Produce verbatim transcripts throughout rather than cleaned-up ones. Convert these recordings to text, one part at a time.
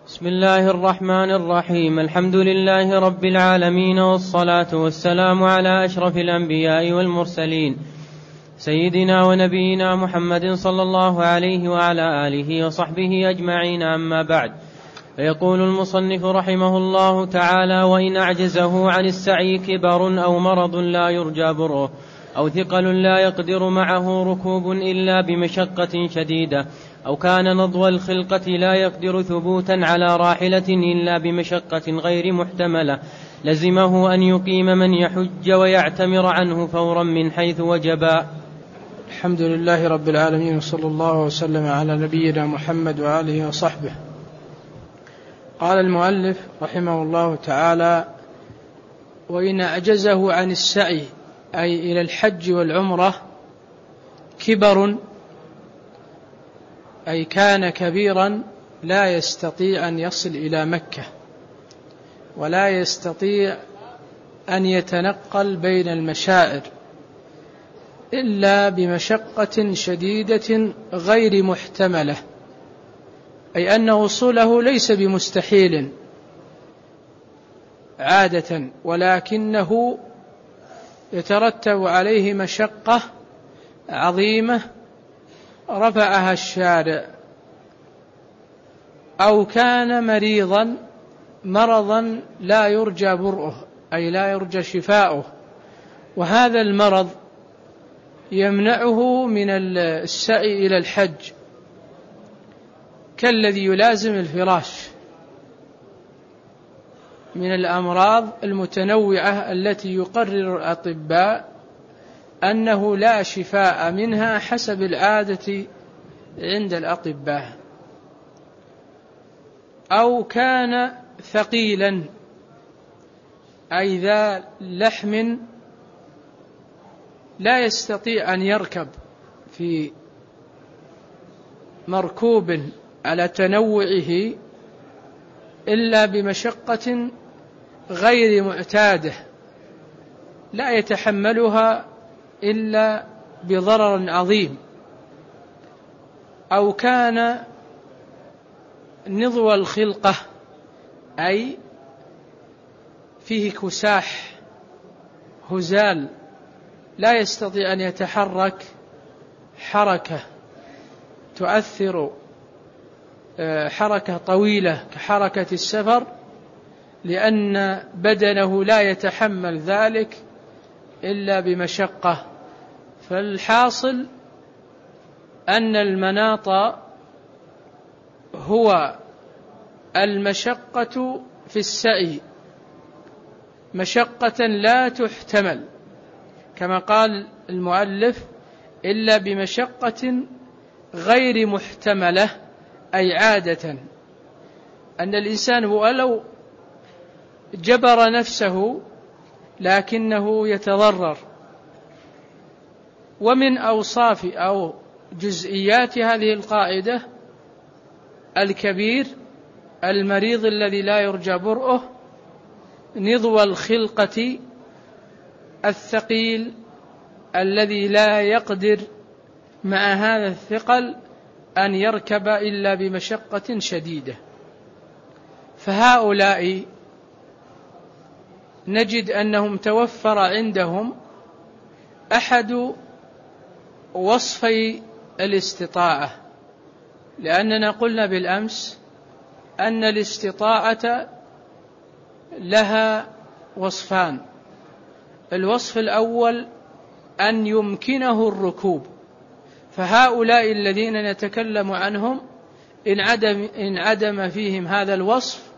بسم الله الرحمن الرحيم. الحمد لله رب العالمين، والصلاة والسلام على أشرف الأنبياء والمرسلين، سيدنا ونبينا محمد صلى الله عليه وعلى آله وصحبه أجمعين. أما بعد، فيقول المصنف رحمه الله تعالى: وإن أعجزه عن السعي كبر أو مرض لا يرجى برؤه، أو ثقل لا يقدر معه ركوب إلا بمشقة شديدة، أو كان نضو الخلقة لا يقدر ثبوتا على راحلة إلا بمشقة غير محتملة، لزمه أن يقيم من يحج ويعتمر عنه فورا من حيث وجبا. الحمد لله رب العالمين، وصلى الله وسلم على نبينا محمد وآله وصحبه. قال المؤلف رحمه الله تعالى: وإن أعجزه عن السعي أي إلى الحج والعمرة كبر، أي كان كبيرا لا يستطيع أن يصل إلى مكة، ولا يستطيع أن يتنقل بين المشاعر إلا بمشقة شديدة غير محتملة، أي أن وصوله ليس بمستحيل عادة، ولكنه يترتب عليه مشقة عظيمة رفعها الشارع، أو كان مريضا مرضا لا يرجى برؤه، أي لا يرجى شفاؤه، وهذا المرض يمنعه من السعي إلى الحج، كالذي يلازم الفراش من الأمراض المتنوعة التي يقرر الأطباء أنه لا شفاء منها حسب العادة عند الأطباء. أو كان ثقيلا، أي ذا لحم لا يستطيع أن يركب في مركوب على تنوعه إلا بمشقة غير معتادة لا يتحملها إلا بضرر عظيم. أو كان نضو الخلقة، أي فيه كساح هزال لا يستطيع أن يتحرك حركة تؤثر حركة طويلة كحركة السفر، لأن بدنه لا يتحمل ذلك إلا بمشقة. فالحاصل أن المناط هو المشقة في السعي، مشقة لا تحتمل، كما قال المؤلف: إلا بمشقة غير محتملة، أي عادة أن الإنسان ولو جبر نفسه لكنه يتضرر. ومن أوصاف أو جزئيات هذه القاعدة: الكبير المريض الذي لا يرجى برؤه، نضو الخلقة الثقيل الذي لا يقدر مع هذا الثقل أن يركب إلا بمشقة شديدة. فهؤلاء نجد أنهم توفر عندهم أحد وصفي الاستطاعة، لأننا قلنا بالأمس أن الاستطاعة لها وصفان: الوصف الأول أن يمكنه الركوب، فهؤلاء الذين نتكلم عنهم إن عدم, إن عدم فيهم هذا الوصف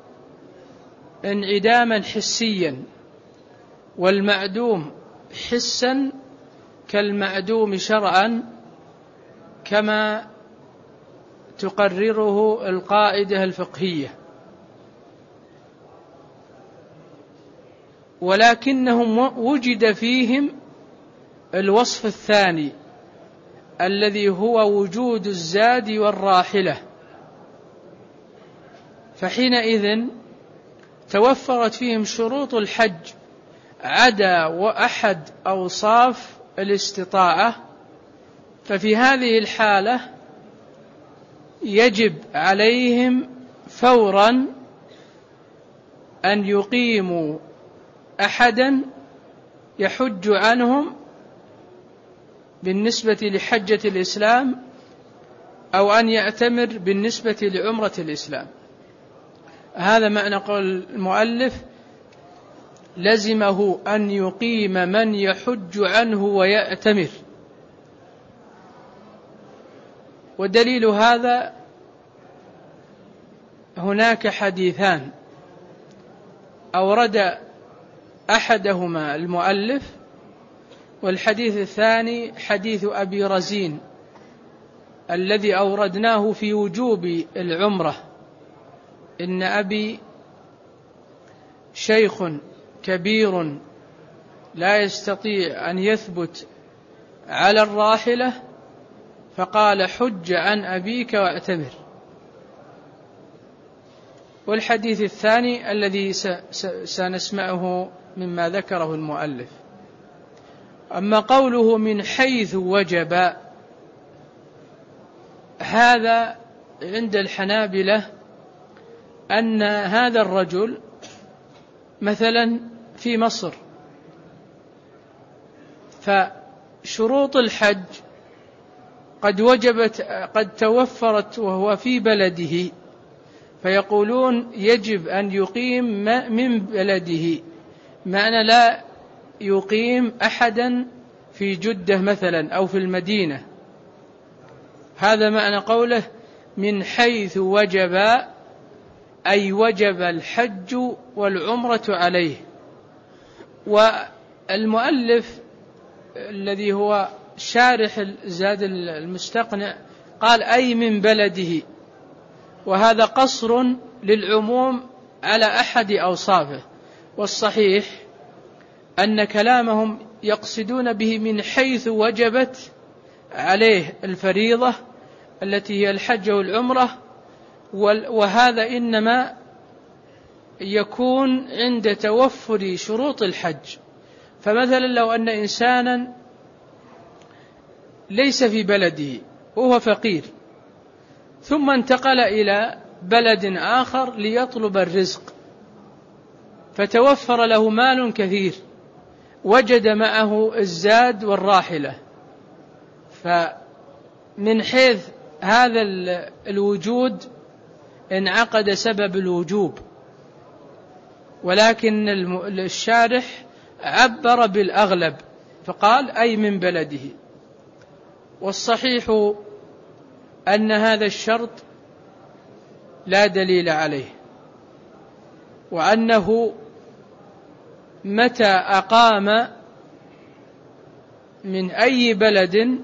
انعداما حسيا، والمعدوم حسا كالمعدوم شرعا، كما تقرره القاعدة الفقهية. ولكنهم وجد فيهم الوصف الثاني الذي هو وجود الزاد والراحلة، فحينئذ توفرت فيهم شروط الحج عدا وأحد أوصاف الاستطاعة. ففي هذه الحالة يجب عليهم فورا أن يقيموا أحدا يحج عنهم بالنسبة لحجة الإسلام، أو أن يأتمر بالنسبة لعمرة الإسلام. هذا معنى قول المؤلف: لزمه أن يقيم من يحج عنه ويأتمر. ودليل هذا هناك حديثان أورد أحدهما المؤلف، والحديث الثاني حديث أبي رزين الذي أوردناه في وجوب العمرة: إن أبي شيخ كبير لا يستطيع أن يثبت على الراحلة، فقال: حج عن أبيك واعتمر. والحديث الثاني الذي سنسمعه مما ذكره المؤلف. أما قوله من حيث وجب، هذا عند الحنابلة أن هذا الرجل مثلا في مصر، فشروط الحج قد وجبت قد توفرت وهو في بلده، فيقولون يجب أن يقيم من بلده، معنى لا يقيم أحدا في جدة مثلا أو في المدينة. هذا معنى قوله من حيث وجب، أي وجب الحج والعمرة عليه. والمؤلف الذي هو شارح زاد المستقنع قال: أي من بلده، وهذا قصر للعموم على أحد أوصافه. والصحيح أن كلامهم يقصدون به من حيث وجبت عليه الفريضة التي هي الحج والعمرة، وهذا إنما يكون عند توفر شروط الحج. فمثلا لو أن إنسانا ليس في بلده وهو فقير، ثم انتقل إلى بلد آخر ليطلب الرزق، فتوفر له مال كثير، وجد معه الزاد والراحلة، فمن حيث هذا الوجود انعقد سبب الوجوب، ولكن الشارح عبر بالأغلب فقال: أي من بلده. والصحيح أن هذا الشرط لا دليل عليه، وأنه متى أقام من أي بلد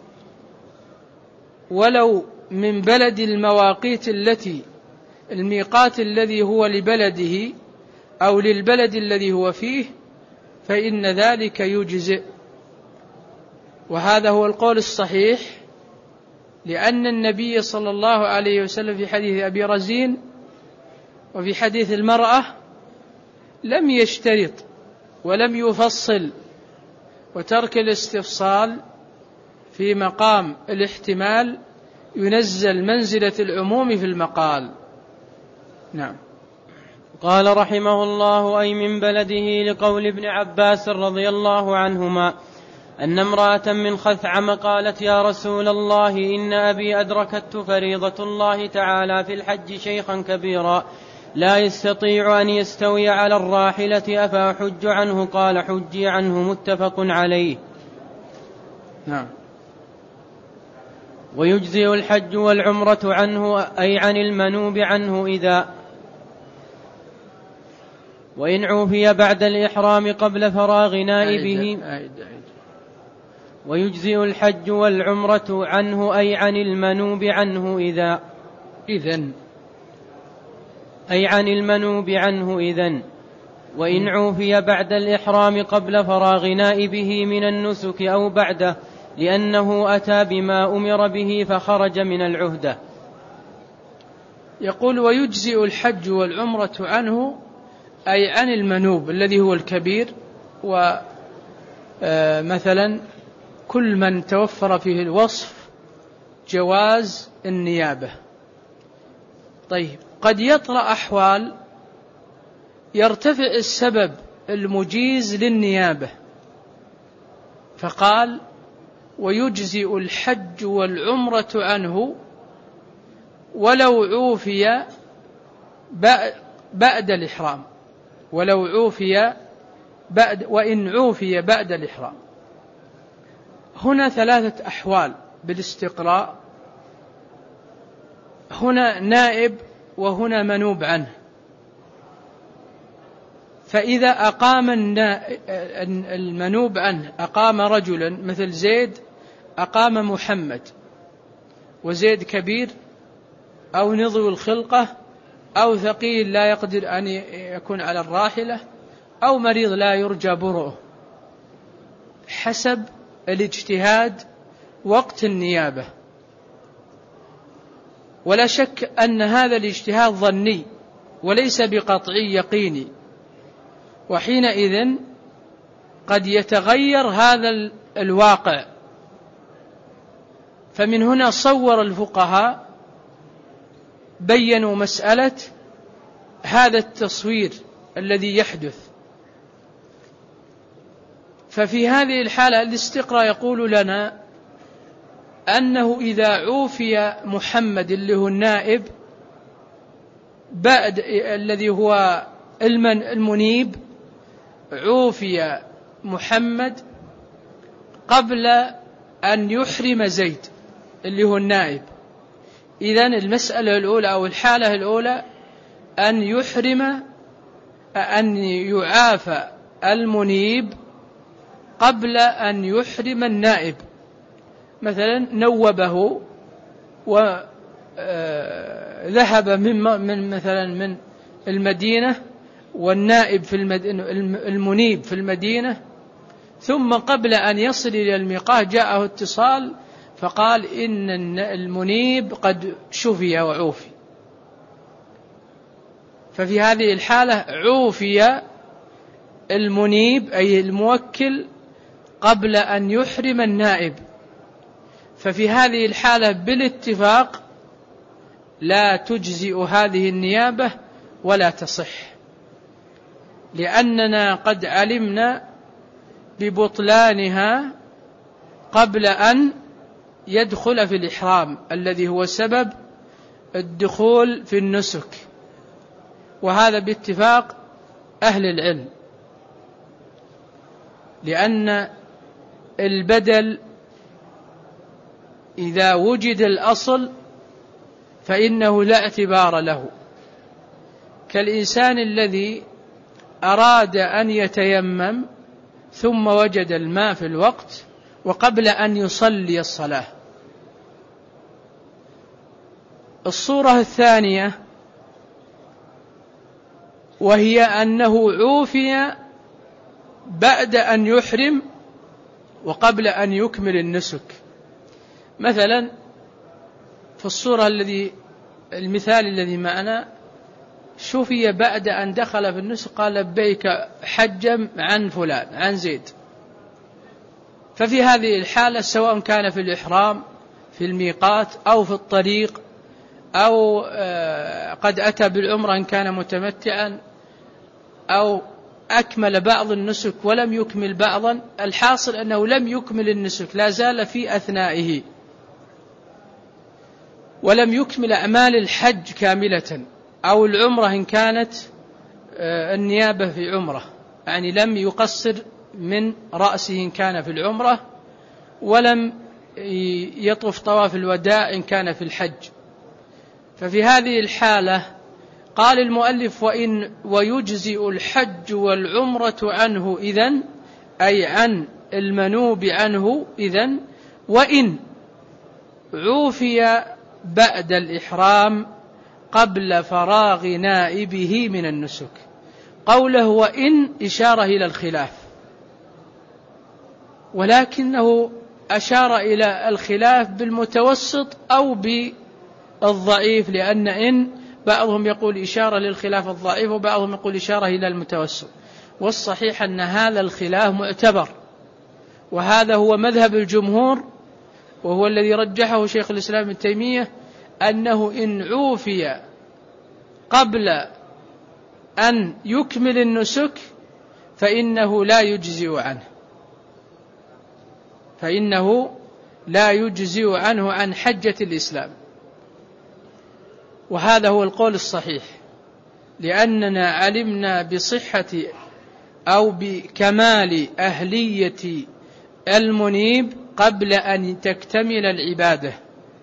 ولو من بلد المواقيت التي الميقات الذي هو لبلده أو للبلد الذي هو فيه، فإن ذلك يجزئ. وهذا هو القول الصحيح، لأن النبي صلى الله عليه وسلم في حديث أبي رزين وفي حديث المرأة لم يشترط ولم يفصل، وترك الاستفصال في مقام الاحتمال ينزل منزلة العموم في المقال. نعم. قال رحمه الله: أي من بلده، لقول ابن عباس رضي الله عنهما أن امرأة من خثعم قالت: يا رسول الله، إن أبي أدركته فريضة الله تعالى في الحج شيخا كبيرا لا يستطيع أن يستوي على الراحلة، أفأحج عنه؟ قال: حجي عنه. متفق عليه. نعم. ويجزئ الحج والعمرة عنه، أي عن المنوب عنه، إذا وإن عوفي بعد الإحرام قبل فراغ نائبه. ويجزئ الحج والعمرة عنه، أي عن المنوب عنه، إذا إذن أي عن المنوب عنه إذن وإن عوفي بعد الإحرام قبل فراغ نائبه من النسك أو بعده، لأنه أتى بما أمر به فخرج من العهدة. يقول: ويجزئ الحج والعمرة عنه، أي عن المنوب الذي هو الكبير، ومثلا كل من توفر فيه الوصف جواز النيابة. طيب، قد يطرأ أحوال يرتفع السبب المجيز للنيابة، فقال ويجزئ الحج والعمرة عنه ولو عوفي بعد الإحرام، ولو عوفي بعد وإن عوفي بعد الإحرام. هنا ثلاثة أحوال بالاستقراء، هنا نائب وهنا منوب عنه. فإذا أقام المنوب عنه أقام رجلا مثل زيد أقام محمد، وزيد كبير أو نضو الخلقة أو ثقيل لا يقدر أن يكون على الراحلة أو مريض لا يرجى برؤه، حسب الاجتهاد وقت النيابة. ولا شك أن هذا الاجتهاد ظني وليس بقطعي يقيني، وحينئذ قد يتغير هذا الواقع. فمن هنا صور الفقهاء بيّنوا مسألة هذا التصوير الذي يحدث. ففي هذه الحالة الاستقراء يقول لنا أنه إذا عوفي محمد اللي هو النائب بعد الذي هو المنيب، عوفي محمد قبل أن يحرم زيد اللي هو النائب. إذن المسألة الأولى أو الحالة الأولى أن يحرم أن يعافى المنيب قبل أن يحرم النائب. مثلا نوبه وذهب من من مثلا من المدينة والنائب في المدينة المنيب في المدينة، ثم قبل أن يصل إلى الميقات جاءه اتصال فقال إن المنيب قد شفي وعوفي. ففي هذه الحالة عوفي المنيب أي الموكل قبل أن يحرم النائب. ففي هذه الحالة بالاتفاق لا تجزئ هذه النيابة ولا تصح، لأننا قد علمنا ببطلانها قبل أن يدخل في الإحرام الذي هو سبب الدخول في النسك، وهذا باتفاق أهل العلم، لأن البدل إذا وجد الأصل فإنه لا اعتبار له، كالإنسان الذي أراد أن يتيمم ثم وجد الماء في الوقت وقبل أن يصلي الصلاة. الصورة الثانية وهي أنه عوفي بعد أن يحرم وقبل أن يكمل النسك. مثلا في الصورة الذي المثال الذي معنا شفي بعد أن دخل في النسك قال لبيك حجا عن فلان عن زيد. ففي هذه الحالة سواء كان في الإحرام في الميقات أو في الطريق أو قد أتى بالعمرة إن كان متمتعا أو أكمل بعض النسك ولم يكمل بعضا، الحاصل أنه لم يكمل النسك، لا زال في أثنائه ولم يكمل أعمال الحج كاملة أو العمرة إن كانت النيابة في عمرة، يعني لم يقصر من رأسه إن كان في العمرة ولم يطوف طواف الوداع إن كان في الحج. ففي هذه الحالة قال المؤلف وإن ويجزئ الحج والعمرة عنه إذن، أي عن المنوب عنه إذن، وإن عوفي بعد الإحرام قبل فراغ نائبه من النسك. قوله وإن إشارة إلى الخلاف، ولكنه أشار إلى الخلاف بالمتوسط أو بالضعيف، لأن إن بعضهم يقول إشارة للخلاف الضعيف وبعضهم يقول إشارة إلى المتوسط، والصحيح أن هذا الخلاف معتبر، وهذا هو مذهب الجمهور وهو الذي رجحه شيخ الإسلام ابن تيمية، أنه إن عوفي قبل أن يكمل النسك فإنه لا يجزئ عنه فإنه لا يجزئ عنه عن حجة الإسلام. وهذا هو القول الصحيح، لأننا علمنا بصحة أو بكمال أهلية المنيب قبل أن تكتمل العبادة.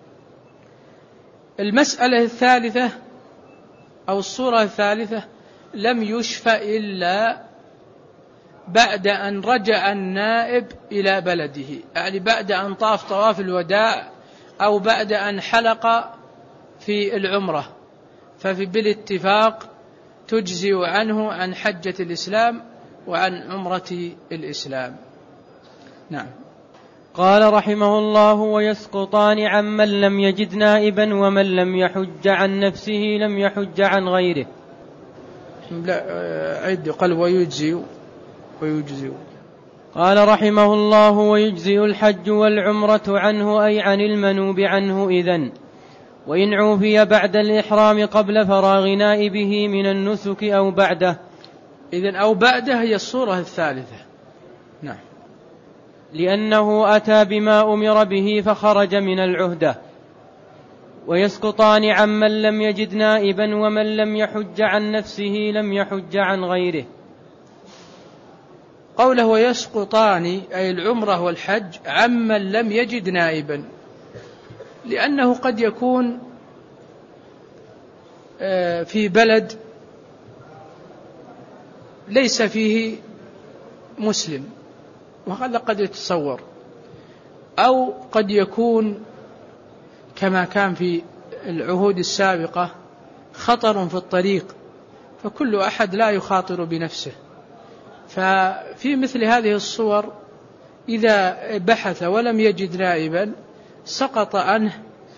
المسألة الثالثة أو الصورة الثالثة: لم يشفى إلا بعد أن رجع النائب إلى بلده، يعني بعد أن طاف طواف الوداع أو بعد أن حلق في العمرة، ففي بالاتفاق تجزئ عنه عن حجة الإسلام وعن عمرة الإسلام. نعم. قال رحمه الله: ويسقطان عمن لم يجد نائبا ومن لم يحج عن نفسه لم يحج عن غيره. لا عد قال ويجزئ ويجزئ. قال رحمه الله: ويجزئ الحج والعمرة عنه أي عن المنوب عنه إذن، وإن عوفي بعد الإحرام قبل فراغ نائبه من النسك أو بعده. إذن أو بعده هي الصورة الثالثة. نعم. لأنه أتى بما أمر به فخرج من العهدة. ويسقطان عمن لم يجد نائبا ومن لم يحج عن نفسه لم يحج عن غيره. قوله ويسقطان أي العمرة والحج عمن لم يجد نائبا، لأنه قد يكون في بلد ليس فيه مسلم، وهذا قد يتصور، أو قد يكون كما كان في العهود السابقة خطر في الطريق، فكل أحد لا يخاطر بنفسه. ففي مثل هذه الصور إذا بحث ولم يجد نائبا سقط عنه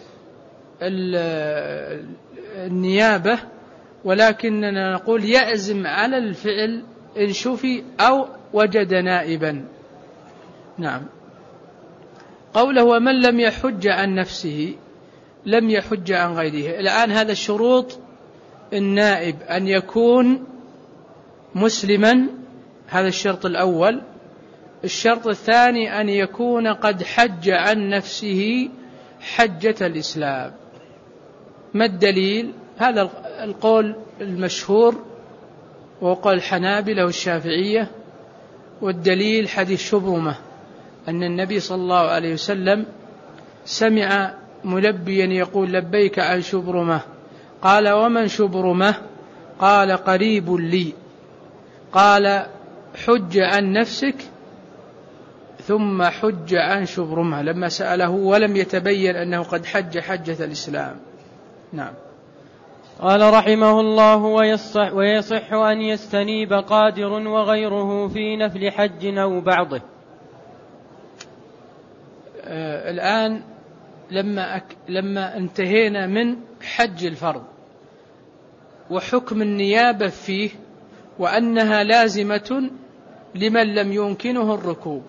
النيابة، ولكننا نقول يعزم على الفعل إن شفي أو وجد نائبا. نعم. قوله ومن لم يحج عن نفسه لم يحج عن غيره. الآن هذا الشروط: النائب أن يكون مسلما، هذا الشرط الأول. الشرط الثاني أن يكون قد حج عن نفسه حجة الإسلام. ما الدليل؟ هذا القول المشهور وهو قول الحنابلة والشافعية، والدليل حديث شبرمة أن النبي صلى الله عليه وسلم سمع ملبيا يقول لبيك عن شبرمة، قال ومن شبرمة؟ قال قريب لي. قال حج عن نفسك ثم حج عن شبرمة، لما سأله ولم يتبين أنه قد حج حجة الإسلام. نعم. قال رحمه الله: ويصح, ويصح أن يستنيب قادر وغيره في نفل حج أو بعضه. آه الآن لما, أك لما انتهينا من حج الفرض وحكم النيابة فيه وأنها لازمة لمن لم يمكنه الركوب،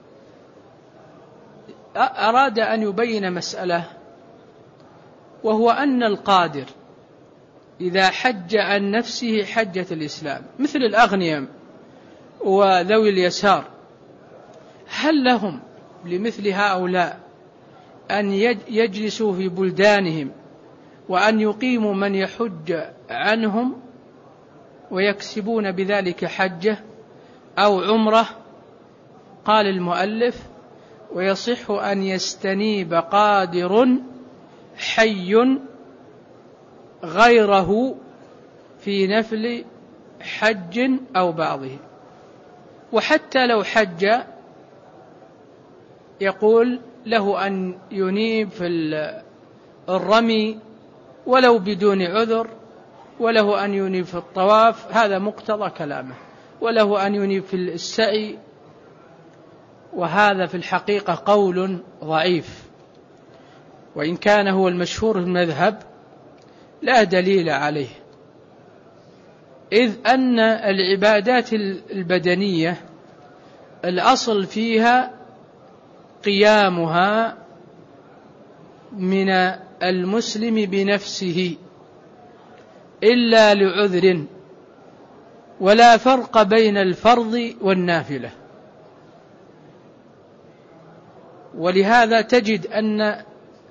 أراد أن يبين مسألة، وهو أن القادر إذا حج عن نفسه حجة الإسلام مثل الأغنياء وذوي اليسار، هل لهم لمثل هؤلاء أن يجلسوا في بلدانهم وأن يقيموا من يحج عنهم ويكسبون بذلك حجة أو عمرة؟ قال المؤلف: ويصح أن يستنيب قادر حي غيره في نفل حج أو بعضه. وحتى لو حج يقول له أن ينيب في الرمي ولو بدون عذر، وله أن ينيب في الطواف، هذا مقتضى كلامه، وله أن ينيب في السعي، وهذا في الحقيقة قول ضعيف، وإن كان هو المشهور في المذهب لا دليل عليه، إذ أن العبادات البدنية الأصل فيها قيامها من المسلم بنفسه، إلا لعذر، ولا فرق بين الفرض والنافلة. ولهذا تجد أن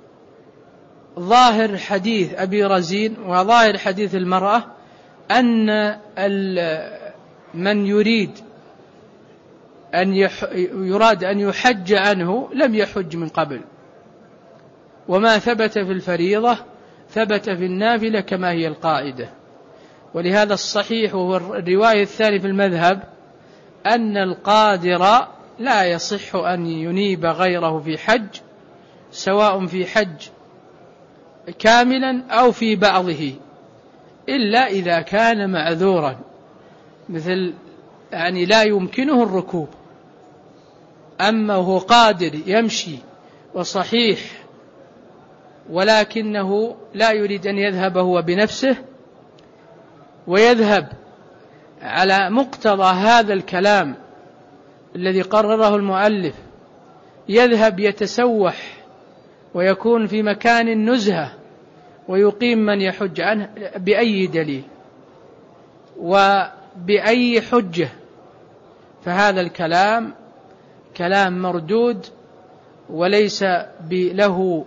ظاهر حديث أبي رزين وظاهر حديث المرأة أن من يريد أن يراد أن يحج عنه لم يحج من قبل، وما ثبت في الفريضة ثبت في النافلة كما هي القاعدة. ولهذا الصحيح وهو الرواية الثانية في المذهب أن القادر لا يصح أن ينيب غيره في حج، سواء في حج كاملا أو في بعضه، إلا إذا كان معذورا، مثل يعني لا يمكنه الركوب. أما هو قادر يمشي وصحيح ولكنه لا يريد أن يذهب هو بنفسه، ويذهب على مقتضى هذا الكلام الذي قرره المؤلف، يذهب يتسوح ويكون في مكان النزهة ويقيم من يحج عنه بأي دليل وبأي حجة، فهذا الكلام كلام مردود وليس له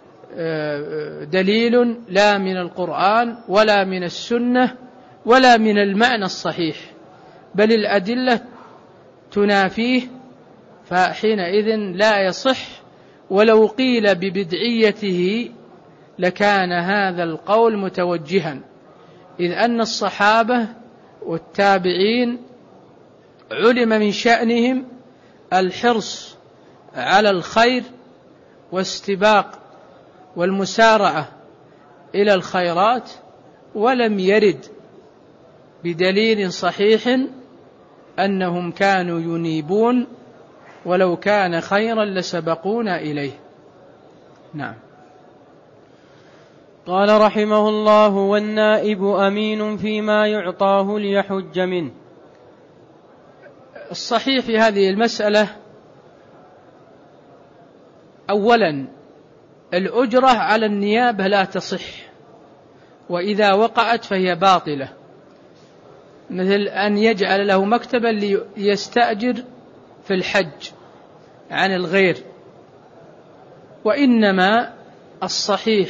دليل لا من القرآن ولا من السنة ولا من المعنى الصحيح، بل الأدلة تنافيه، فحينئذ لا يصح. ولو قيل ببدعيته لكان هذا القول متوجها، إذ أن الصحابة والتابعين علم من شأنهم الحرص على الخير واستباق والمسارعة إلى الخيرات، ولم يرد بدليل صحيح أنهم كانوا ينيبون، ولو كان خيرا لسبقونا إليه. نعم. قال رحمه الله: والنائب أمين فيما يعطاه ليحج منه. الصحيح في هذه المسألة أولا الأجرة على النيابة لا تصح، وإذا وقعت فهي باطلة، مثل أن يجعل له مكتبا ليستأجر في الحج عن الغير. وإنما الصحيح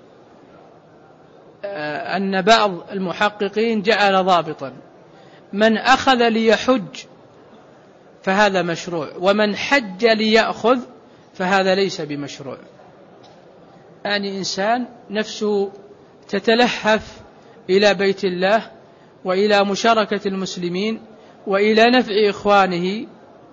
أن بعض المحققين جعل ضابطا: من أخذ ليحج فهذا مشروع، ومن حج ليأخذ فهذا ليس بمشروع. يعني إنسان نفسه تتلهف إلى بيت الله وإلى مشاركة المسلمين وإلى نفع إخوانه،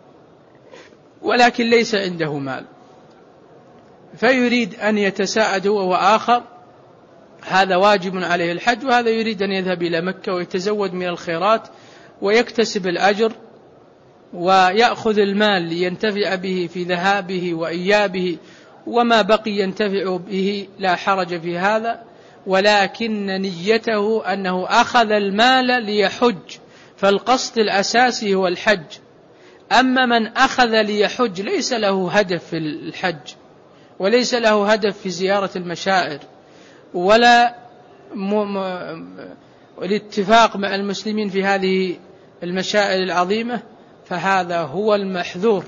ولكن ليس عنده مال، فيريد أن يتساعد هو وآخر، هذا واجب عليه الحج، وهذا يريد أن يذهب إلى مكة ويتزود من الخيرات ويكتسب الأجر ويأخذ المال لينتفع به في ذهابه وإيابه، وما بقي ينتفع به، لا حرج في هذا. ولكن نيته أنه أخذ المال ليحج، فالقصد الأساسي هو الحج. أما من أخذ ليحج ليس له هدف في الحج، وليس له هدف في زيارة المشاعر، ولا الاتفاق مع المسلمين في هذه المشاعر العظيمة، فهذا هو المحذور،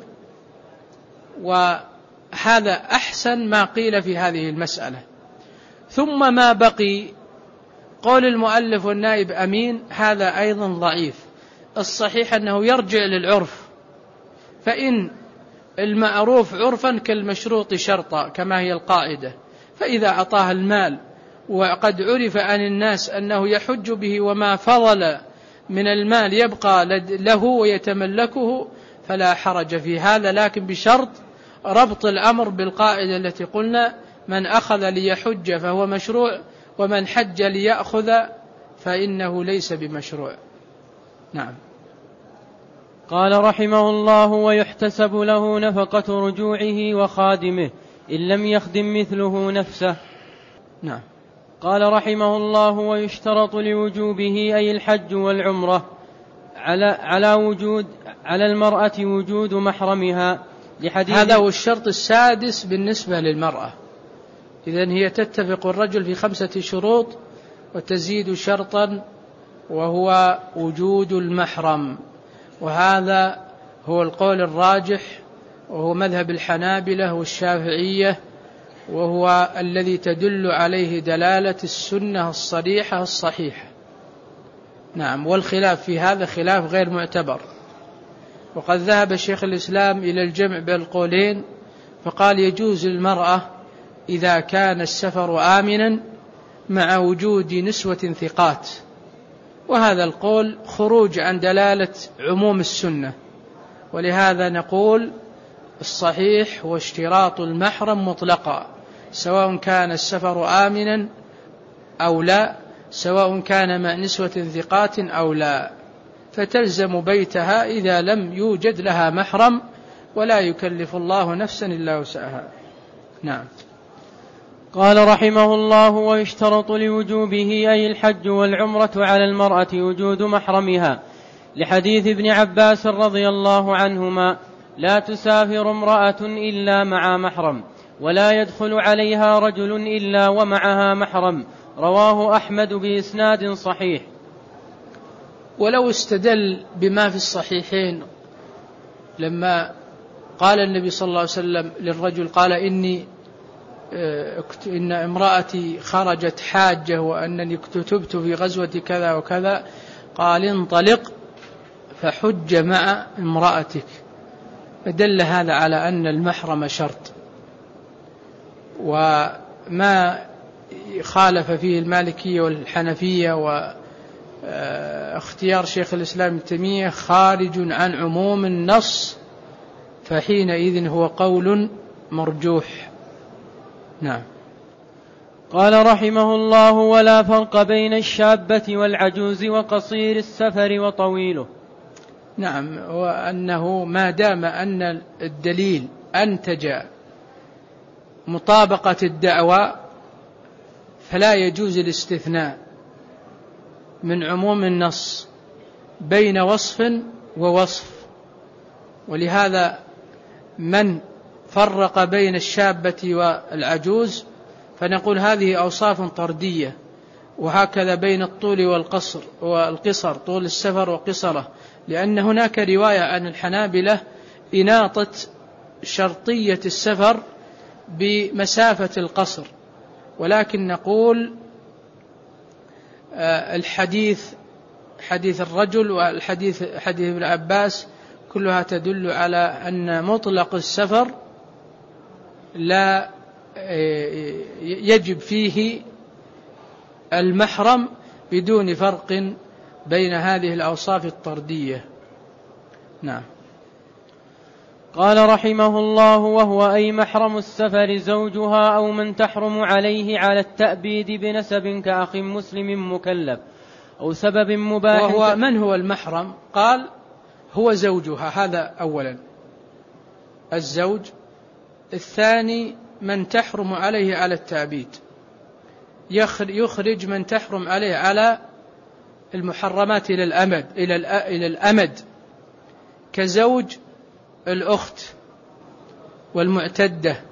وهذا أحسن ما قيل في هذه المسألة. ثم ما بقي قول المؤلف والنائب أمين، هذا أيضا ضعيف. الصحيح أنه يرجع للعرف، فإن المعروف عرفا كالمشروط شرطا كما هي القاعدة، فإذا أعطاه المال وقد عرف عن الناس أنه يحج به وما فضل من المال يبقى له ويتملكه فلا حرج في هذا، لكن بشرط ربط الأمر بالقاعدة التي قلنا: من أخذ ليحج فهو مشروع، ومن حج ليأخذ فإنه ليس بمشروع. نعم. قال رحمه الله: ويحتسب له نفقة رجوعه وخادمه إن لم يخدم مثله نفسه. نعم. قال رحمه الله: ويشترط لوجوبه أي الحج والعمرة على على وجود على المرأة وجود محرمها، لحديث هذا هو الشرط السادس بالنسبة للمرأة. إذن هي تتفق الرجل في خمسة شروط، وتزيد شرطا وهو وجود المحرم، وهذا هو القول الراجح، وهو مذهب الحنابلة والشافعية، وهو الذي تدل عليه دلالة السنة الصريحة الصحيحة. نعم، والخلاف في هذا خلاف غير معتبر. وقد ذهب شيخ الإسلام إلى الجمع بين القولين، فقال يجوز للمرأة إذا كان السفر آمنا مع وجود نسوة ثقات، وهذا القول خروج عن دلالة عموم السنة، ولهذا نقول الصحيح هو اشتراط المحرم مطلقا، سواء كان السفر آمنا أو لا، سواء كان مع نسوة ثقات أو لا، فتلزم بيتها إذا لم يوجد لها محرم، ولا يكلف الله نفسا إلا وسعها. نعم. قال رحمه الله: ويشترط لوجوبه أي الحج والعمرة على المرأة وجود محرمها، لحديث ابن عباس رضي الله عنهما: لا تسافر امرأة إلا مع محرم، ولا يدخل عليها رجل إلا ومعها محرم. رواه أحمد بإسناد صحيح. ولو استدل بما في الصحيحين لما قال النبي صلى الله عليه وسلم للرجل، قال إني إن امرأتي خرجت حاجة وأنني كتبت في غزوة كذا وكذا، قال انطلق فحج مع امرأتك، فدل هذا على أن المحرم شرط. وما خالف فيه المالكية والحنفية واختيار شيخ الإسلام ابن تيمية خارج عن عموم النص، فحينئذ هو قول مرجوح. نعم. قال رحمه الله: ولا فرق بين الشابة والعجوز وقصير السفر وطويله. نعم، وأنه ما دام أن الدليل أنتج مطابقة الدعوى فلا يجوز الاستثناء من عموم النص بين وصف ووصف. ولهذا من فرق بين الشابة والعجوز فنقول هذه أوصاف طردية، وهكذا بين الطول والقصر والقصر، طول السفر وقصره، لأن هناك رواية عن الحنابلة إناطة شرطية السفر بمسافة القصر، ولكن نقول الحديث حديث الرجل والحديث حديث ابن عباس كلها تدل على أن مطلق السفر لا يجب فيه المحرم بدون فرق بين هذه الأوصاف الطردية. نعم. قال رحمه الله: وهو أي محرم السفر زوجها أو من تحرم عليه على التأبيد بنسب كأخ مسلم مكلف أو سبب مباح. وهو من هو المحرم؟ قال هو زوجها، هذا أولا الزوج. الثاني من تحرم عليه على التأبيد، يخرج من تحرم عليه على المحرمات إلى الأمد إلى الأمد كزوج الأخت والمعتدة.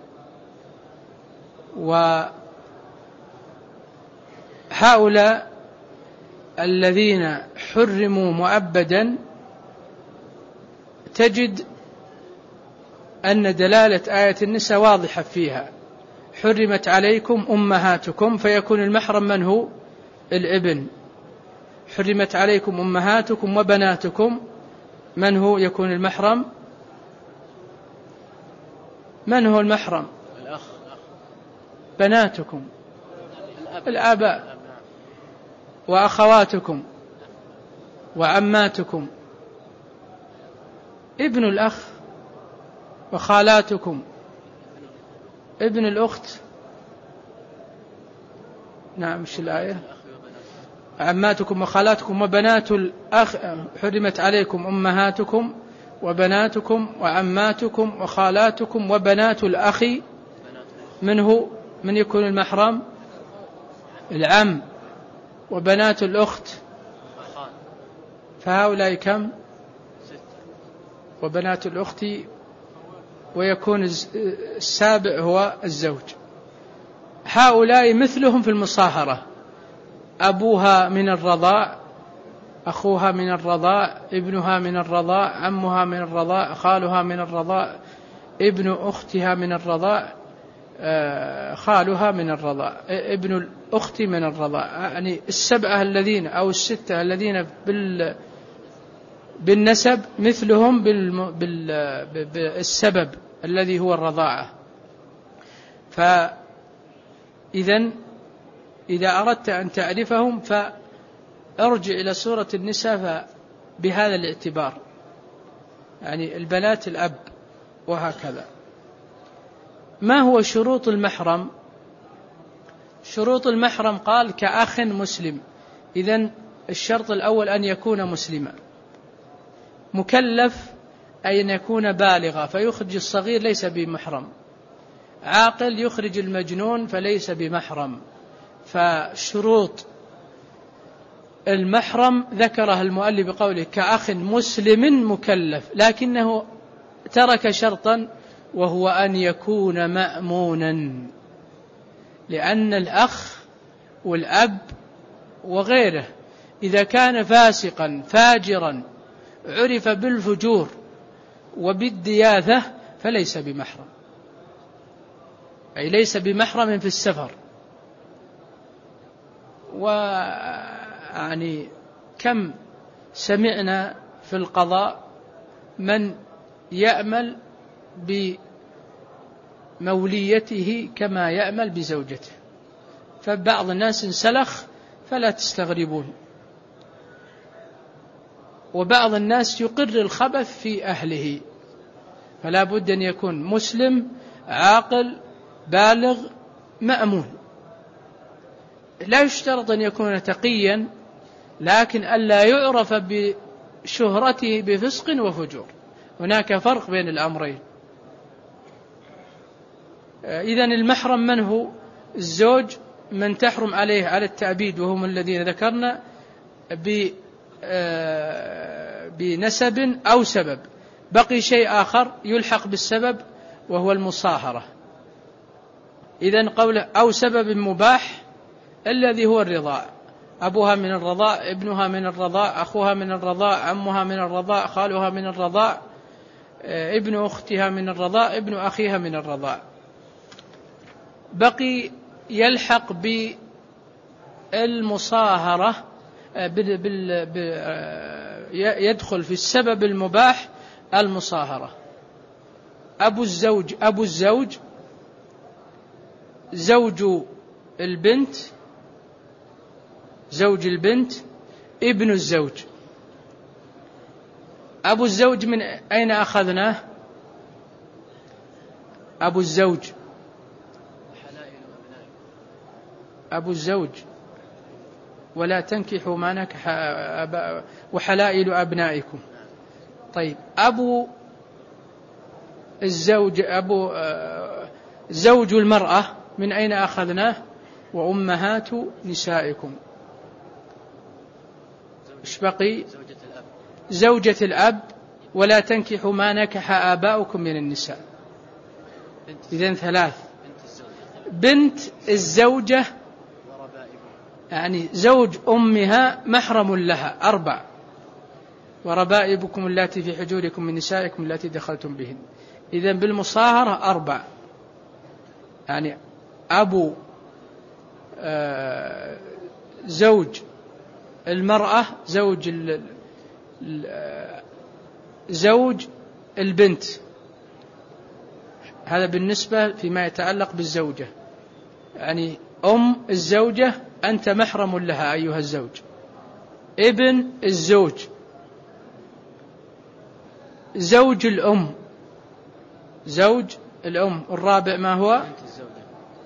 وهؤلاء الذين حرموا مؤبدا تجد أن دلالة آية النساء واضحة فيها: حرمت عليكم أمهاتكم، فيكون المحرم من هو؟ الابن. حرمت عليكم أمهاتكم وبناتكم، من هو يكون المحرم؟ من هو المحرم؟ الأخ. بناتكم، الآباء، وأخواتكم وعماتكم، ابن الأخ، وخالاتكم، ابن الأخت. نعم، مش الآية؟ عماتكم وخالاتكم وبنات الأخ. حرمت عليكم أمهاتكم وبناتكم وعماتكم وخالاتكم وبنات الأخ، من هو؟ من يكون المحرم؟ العم. وبنات الأخت، فهؤلاء كم؟ وبنات الأخت، ويكون السابع هو الزوج. هؤلاء مثلهم في المصاهرة، أبوها من الرضاع، أخوها من الرضاع، ابنها من الرضاع، عمها من الرضاع، خالها من الرضاع، ابن أختها من الرضاع، خالها من الرضاع، ابن الأخت من الرضاع. يعني السبعة الذين أو الستة الذين بال بالنسب مثلهم بالسبب الذي هو الرضاعة. فإذن إذا أردت أن تعرفهم فارجع إلى سورة النساء بهذا الاعتبار، يعني البنات الأب وهكذا. ما هو شروط المحرم؟ شروط المحرم قال كأخ مسلم. إذن الشرط الأول أن يكون مسلما، مكلف أي أن يكون بالغا فيخرج الصغير ليس بمحرم، عاقل يخرج المجنون فليس بمحرم. فشروط المحرم ذكرها المؤلف بقوله كأخ مسلم مكلف، لكنه ترك شرطا وهو أن يكون مأمونا، لأن الأخ والأب وغيره إذا كان فاسقا فاجرا عرف بالفجور وبالدياثة فليس بمحرم، أي ليس بمحرم في السفر. ويعني كم سمعنا في القضاء من يأمل بموليته كما يأمل بزوجته، فبعض الناس انسلخ فلا تستغربون، وبعض الناس يقر الخبث في أهله، فلا بد أن يكون مسلم عاقل بالغ مأمون. لا يشترط أن يكون تقيا، لكن ألا يعرف بشهرته بفسق وفجور، هناك فرق بين الأمرين. إذن المحرم من هو؟ الزوج من تحرم عليه على التأبيد وهم الذين ذكرنا بنسب أو سبب. بقي شيء آخر يلحق بالسبب وهو المصاهرة. إذن قوله أو سبب مباح الذي هو الرضاع، أبوها من الرضاع، ابنها من الرضاع، أخوها من الرضاع، عمها من الرضاع، خالها من الرضاع، ابن أختها من الرضاع، ابن أخيها من الرضاع. بقي يلحق بالمصاهرة يدخل في السبب المباح المصاهرة. أبو الزوج أبو الزوج زوج البنت، زوج البنت، ابن الزوج. أبو الزوج من أين أخذناه؟ أبو الزوج أبو الزوج ولا تنكحوا ما نكح وحلائل أبنائكم. طيب أبو الزوج أبو زوج المرأة من أين أخذناه؟ وأمهات نسائكم. إيش بقي؟ زوجة الأب ولا تنكحوا ما نكح آباؤكم من النساء. إذن ثلاث. بنت الزوجة يعني زوج أمها محرم لها أربع. وربائبكم اللاتي في حجوركم من نسائكم اللاتي دخلتم بهن. إذن بالمصاهرة أربع، يعني أبو آه زوج المرأة، زوج ال زوج البنت، هذا بالنسبة فيما يتعلق بالزوجة، يعني أم الزوجة أنت محرم لها أيها الزوج. ابن الزوج، زوج الأم، زوج الأم. الرابع ما هو؟ بنت الزوجة.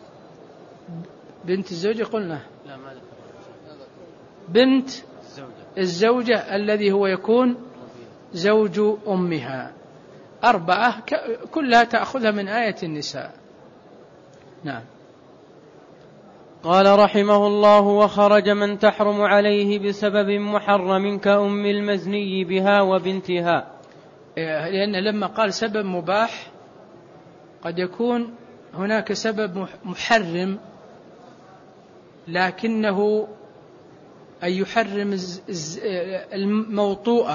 بنت الزوجة قلنا لا ما بنت الزوجة الذي هو يكون زوج أمها. أربعة كلها تأخذها من آية النساء. نعم. قال رحمه الله: وخرج من تحرم عليه بسبب محرم كأم المزني بها وبنتها. لأن لما قال سبب مباح قد يكون هناك سبب محرم لكنه أن يحرم الموطوءة،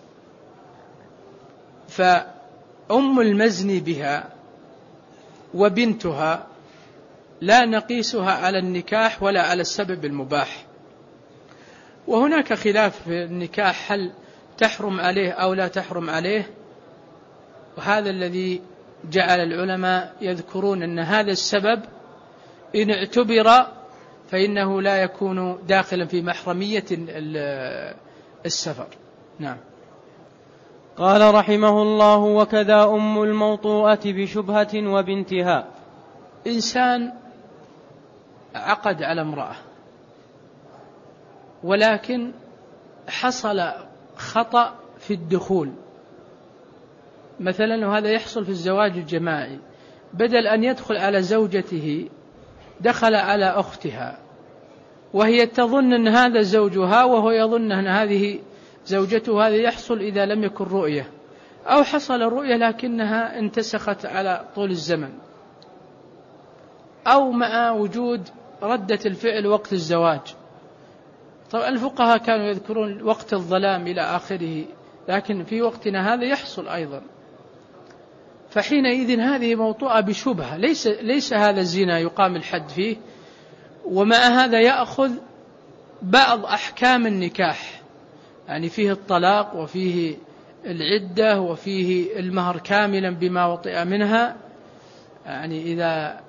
فأم المزني بها وبنتها لا نقيسها على النكاح ولا على السبب المباح. وهناك خلاف في النكاح، هل تحرم عليه أو لا تحرم عليه، وهذا الذي جعل العلماء يذكرون أن هذا السبب إن اعتبر فإنه لا يكون داخلا في محرمية السفر. نعم. قال رحمه الله: وكذا أم الموطوءة بشبهة وبنتها. إنسان عقد على امرأة ولكن حصل خطأ في الدخول مثلا، وهذا يحصل في الزواج الجماعي، بدل أن يدخل على زوجته دخل على أختها، وهي تظن أن هذا زوجها وهو يظن أن هذه زوجته. هذا يحصل إذا لم يكن رؤية، أو حصل رؤية لكنها انتسخت على طول الزمن، أو مع وجود ردة الفعل وقت الزواج. طبعا الفقهاء كانوا يذكرون وقت الظلام إلى آخره، لكن في وقتنا هذا يحصل أيضا. فحينئذ هذه موطوءة بشبهة، ليس, ليس هذا الزنا يقام الحد فيه، ومع هذا يأخذ بعض أحكام النكاح، يعني فيه الطلاق وفيه العدة وفيه المهر كاملا بما وطئ منها، يعني إذا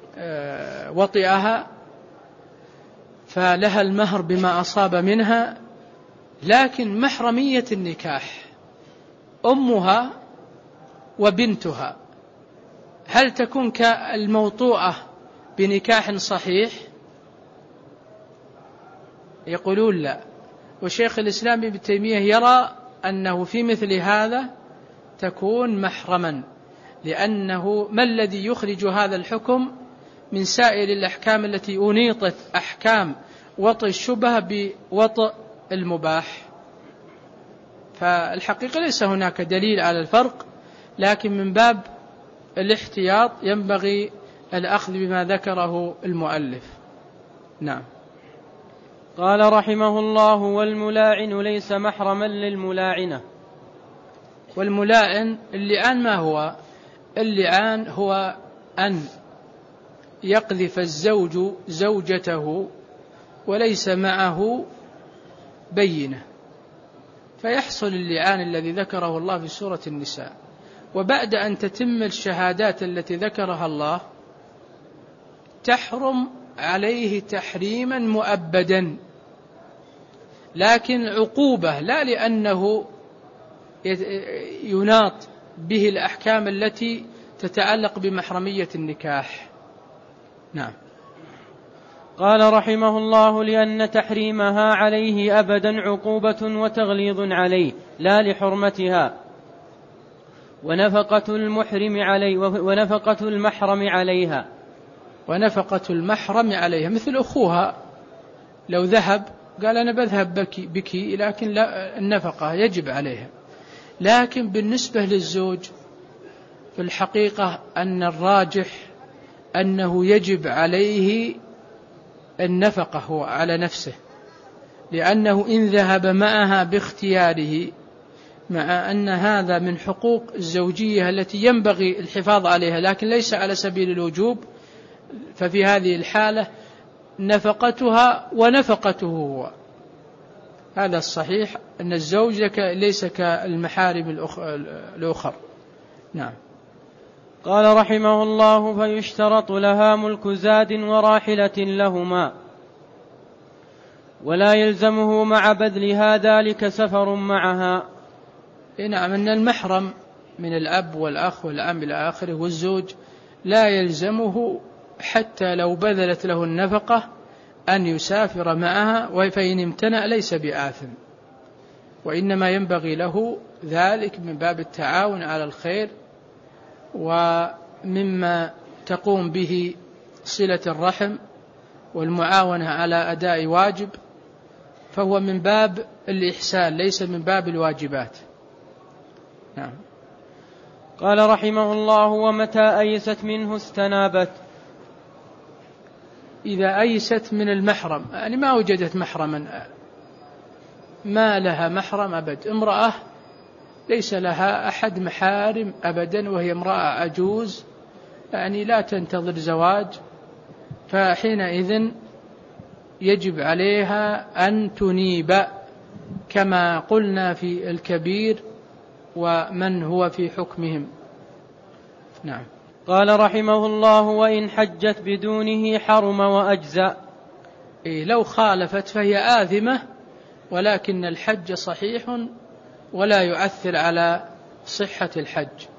وطئها فلها المهر بما أصاب منها. لكن محرمية النكاح أمها وبنتها هل تكون كالموطوءة بنكاح صحيح؟ يقولون لا. وشيخ الإسلام ابن تيمية يرى أنه في مثل هذا تكون محرما، لأنه ما الذي يخرج هذا الحكم من سائر الأحكام التي أنيطت أحكام وطئ الشبهة بوطئ المباح؟ فالحقيقة ليس هناك دليل على الفرق، لكن من باب الاحتياط ينبغي الأخذ بما ذكره المؤلف. نعم. قال رحمه الله: والملاعن ليس محرما للملاعنة. والملاعن اللعان ما هو؟ اللعان هو أن يقذف الزوج زوجته وليس معه بينة، فيحصل اللعان الذي ذكره الله في سورة النساء. وبعد أن تتم الشهادات التي ذكرها الله تحرم عليه تحريما مؤبدا، لكن عقوبة، لا لأنه يناط به الأحكام التي تتعلق بمحرمية النكاح. نعم. قال رحمه الله: لأن تحريمها عليه أبدا عقوبة وتغليظ عليه لا لحرمتها، ونفقة المحرم عليه ونفقة المحرم عليها ونفقة المحرم عليها مثل أخوها لو ذهب قال أنا بذهب بك, بك لكن لا، النفقة يجب عليها. لكن بالنسبة للزوج في الحقيقة أن الراجح أنه يجب عليه النفقة هو على نفسه، لأنه إن ذهب معها باختياره، مع أن هذا من حقوق الزوجية التي ينبغي الحفاظ عليها لكن ليس على سبيل الوجوب، ففي هذه الحالة نفقتها ونفقته هو. هذا الصحيح، أن الزوج ليس كالمحارم الأخر. نعم. قال رحمه الله: فيشترط لها ملك زاد وراحلة لهما، ولا يلزمه مع بذلها ذلك سفر معها. نعم، أن المحرم من الأب والأخ والعم إلى آخره والزوج لا يلزمه حتى لو بذلت له النفقة أن يسافر معها، فإن امتنع ليس بآثم، وإنما ينبغي له ذلك من باب التعاون على الخير، ومما تقوم به صلة الرحم والمعاونة على أداء واجب، فهو من باب الإحسان ليس من باب الواجبات. نعم. قال رحمه الله: ومتى أيست منه استنابت. إذا أيست من المحرم، يعني ما وجدت محرما ما لها محرم أبد، امرأة ليس لها أحد محارم أبدا، وهي امرأة أجوز يعني لا تنتظر زواج، فحينئذ يجب عليها أن تنيب كما قلنا في الكبير ومن هو في حكمهم. نعم. قال رحمه الله: وإن حجت بدونه حرم وأجزأ. إيه لو خالفت فهي آثمة، ولكن الحج صحيح ولا يؤثر على صحة الحج.